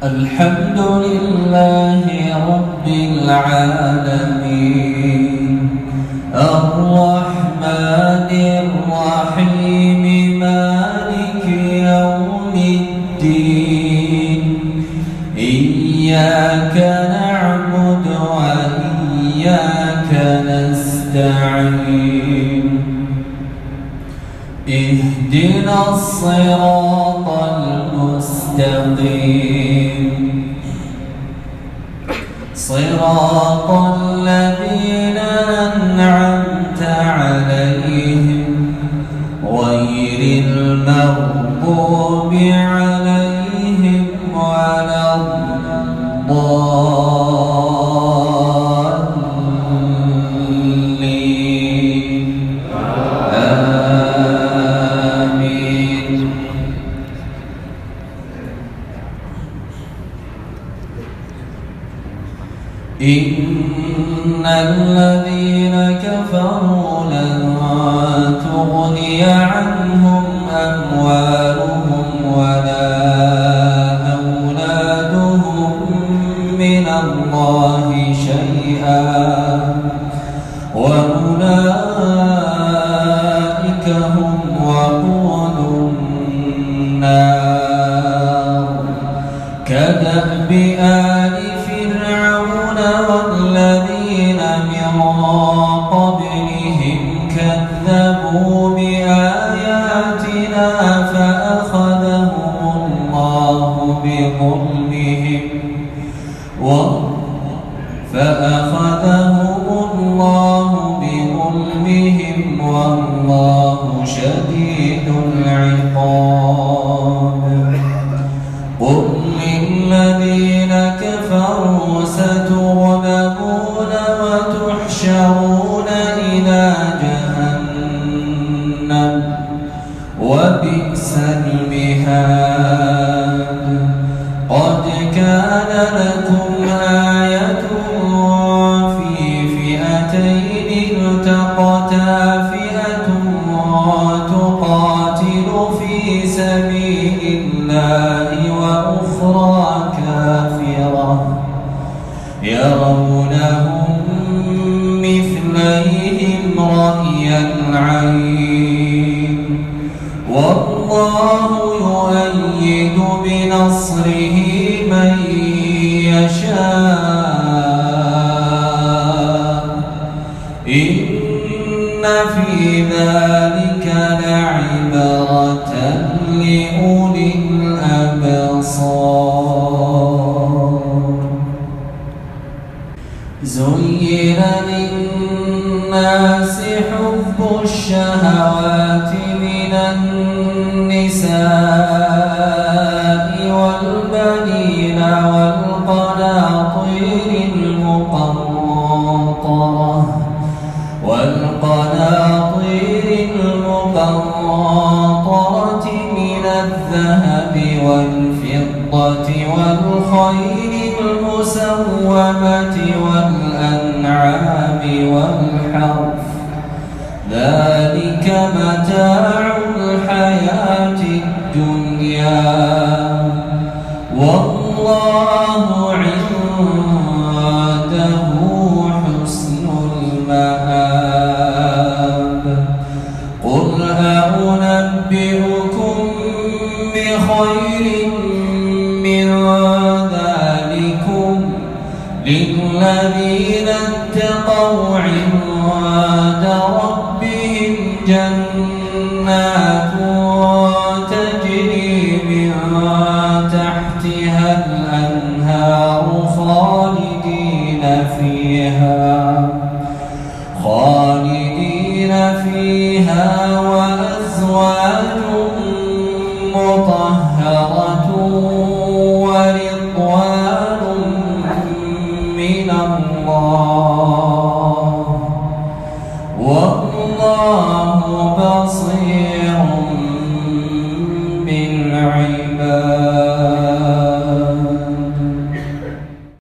الحمد لله رب العالمين الرحمن الرحيم مالك يوم الدين إياك نعبد وإياك نستعين اهدنا الصراط المستقيم صراط الذين أنعمت عليهم غير المغضوب عليهم ولا الضالين آمين. إن الذين كفروا لن تغني عنهم أموالهم ولا أولادهم من الله شيئا وأولئك هم وقود النار كدأب آل فرعون والذين من قبلهم كذبوا بآياتنا فأخذهم الله بظلمهم والله شديد العقاب. قل للذين كفروا ستغلبون وتحشرون إلى جهنم وبئس المهاد. قد كان لكم آية في فئتين التقتا فئة تقاتل في سبيل الله وأخرى كافرة يرونهم مثليهم رأي العين والله يؤيد بنصره من يشاء إن في ذلك لعبرة لأولي الأبصار. زين للناس حب الشهوات من النساء والبنين والقناطير المقنطرة من الذهب والفضة والخيل المسومة والأنعام والحرث ذلك متاع الحياة الدنيا والله عنده حسن المآب. قل أنبئكم بخير من ذلكم للذين اتقوا عند ربهم جنات تجري من تحتها الأنهار خالدين فيها